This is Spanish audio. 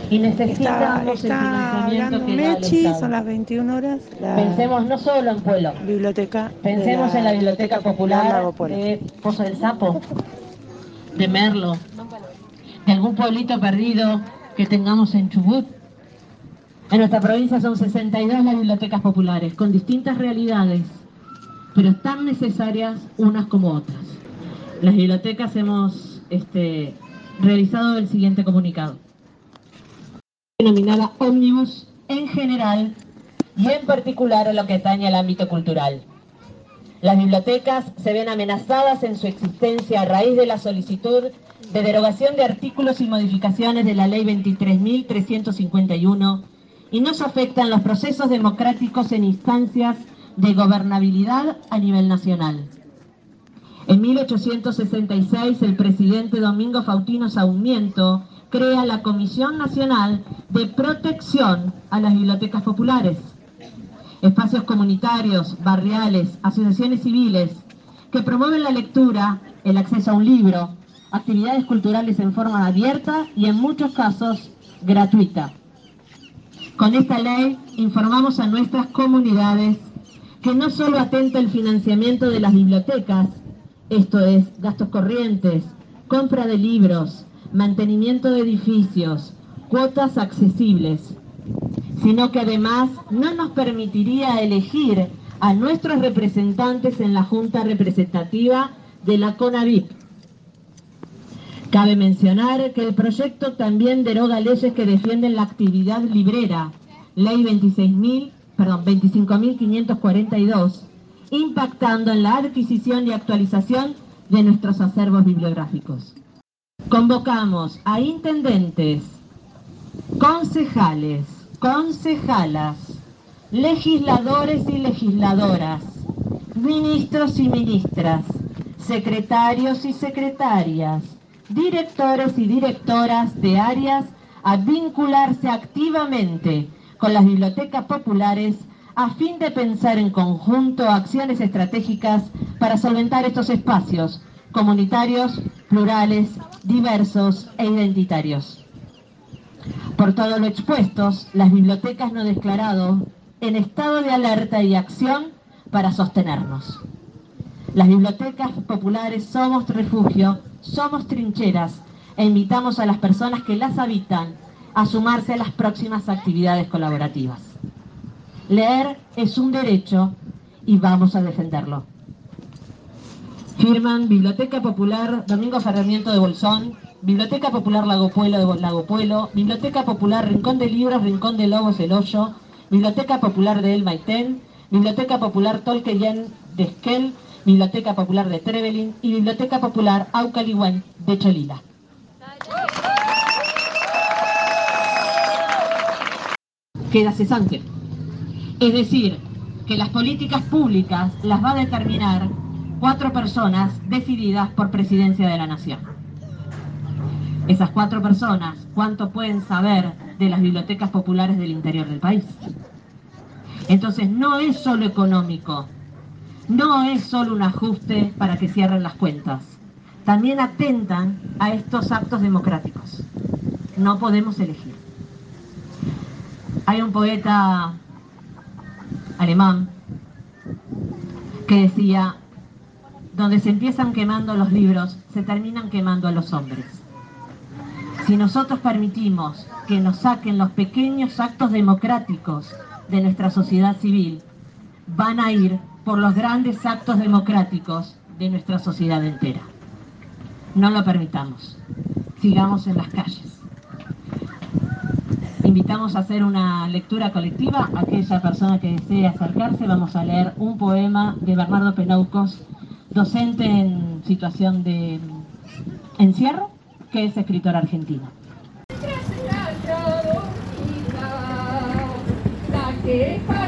y necesitamos el Está financiamiento hablando que da el Mechi, Estado. son las 21 horas. Pensemos no solo en Puelo, biblioteca pensemos en la Biblioteca Popular Lago Puelo. de Pozo del Sapo, de Merlo, de algún pueblito perdido que tengamos en Chubut. En nuestra provincia son 62 las bibliotecas populares, con distintas realidades, pero tan necesarias unas como otras. Las bibliotecas hemos realizado el siguiente comunicado. Denominada Ómnibus en general y en particular en lo que atañe al ámbito cultural. Las bibliotecas se ven amenazadas en su existencia a raíz de la solicitud de derogación de artículos y modificaciones de la Ley 23.351 y nos afectan los procesos democráticos en instancias de gobernabilidad a nivel nacional. En 1866, el presidente Domingo Faustino Sarmiento crea la Comisión Nacional de Protección a las Bibliotecas Populares, espacios comunitarios, barriales, asociaciones civiles, que promueven la lectura, el acceso a un libro, actividades culturales en forma abierta y en muchos casos gratuita. Con esta ley informamos a nuestras comunidades que no solo atenta el financiamiento de las bibliotecas, esto es, gastos corrientes, compra de libros, mantenimiento de edificios, cuotas accesibles, sino que además no nos permitiría elegir a nuestros representantes en la Junta Representativa de la CONAVIP. Cabe mencionar que el proyecto también deroga leyes que defienden la actividad librera, Ley 25.542, impactando en la adquisición y actualización de nuestros acervos bibliográficos. Convocamos a intendentes, concejales, concejalas, legisladores y legisladoras, ministros y ministras, secretarios y secretarias, directores y directoras de áreas a vincularse activamente con las bibliotecas populares a fin de pensar en conjunto acciones estratégicas para solventar estos espacios comunitarios, plurales, diversos e identitarios. Por todo lo expuesto, las bibliotecas nos declarado en estado de alerta y acción para sostenernos. Las bibliotecas populares somos refugio, somos trincheras e invitamos a las personas que las habitan a sumarse a las próximas actividades colaborativas. Leer es un derecho y vamos a defenderlo. Firman Biblioteca Popular Domingo Sarmiento de Bolsón, Biblioteca Popular Lago Puelo de Lago Puelo, Biblioteca Popular Rincón de Libros, Rincón de Lobos, El Hoyo, Biblioteca Popular de El Maitén, Biblioteca Popular Tolqueyen de Esquel, Biblioteca Popular de Trevelin y Biblioteca Popular Aucalihuén de Cholila. Queda cesante. Es decir, que las políticas públicas las va a determinar 4 personas decididas por Presidencia de la Nación. Esas 4 personas, ¿cuánto pueden saber de las bibliotecas populares del interior del país? Entonces no es solo económico, no es solo un ajuste para que cierren las cuentas, también atentan a estos actos democráticos. No podemos elegir. Hay un poeta alemán que decía: donde se empiezan quemando los libros, se terminan quemando a los hombres. Si nosotros permitimos que nos saquen los pequeños actos democráticos de nuestra sociedad civil, van a ir por los grandes actos democráticos de nuestra sociedad entera. No lo permitamos. Sigamos en las calles. Invitamos a hacer una lectura colectiva. Aquella persona que desee acercarse, vamos a leer un poema de Bernardo Penaucos, docente en situación de encierro, que es escritor argentino. La queja